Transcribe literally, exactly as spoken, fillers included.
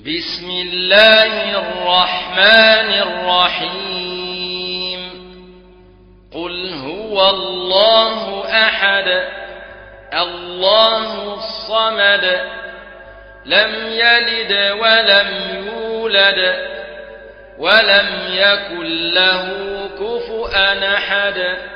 بسم الله الرحمن الرحيم قل هو الله أحد الله الصمد لم يلد ولم يولد ولم يكن له كفؤا أحد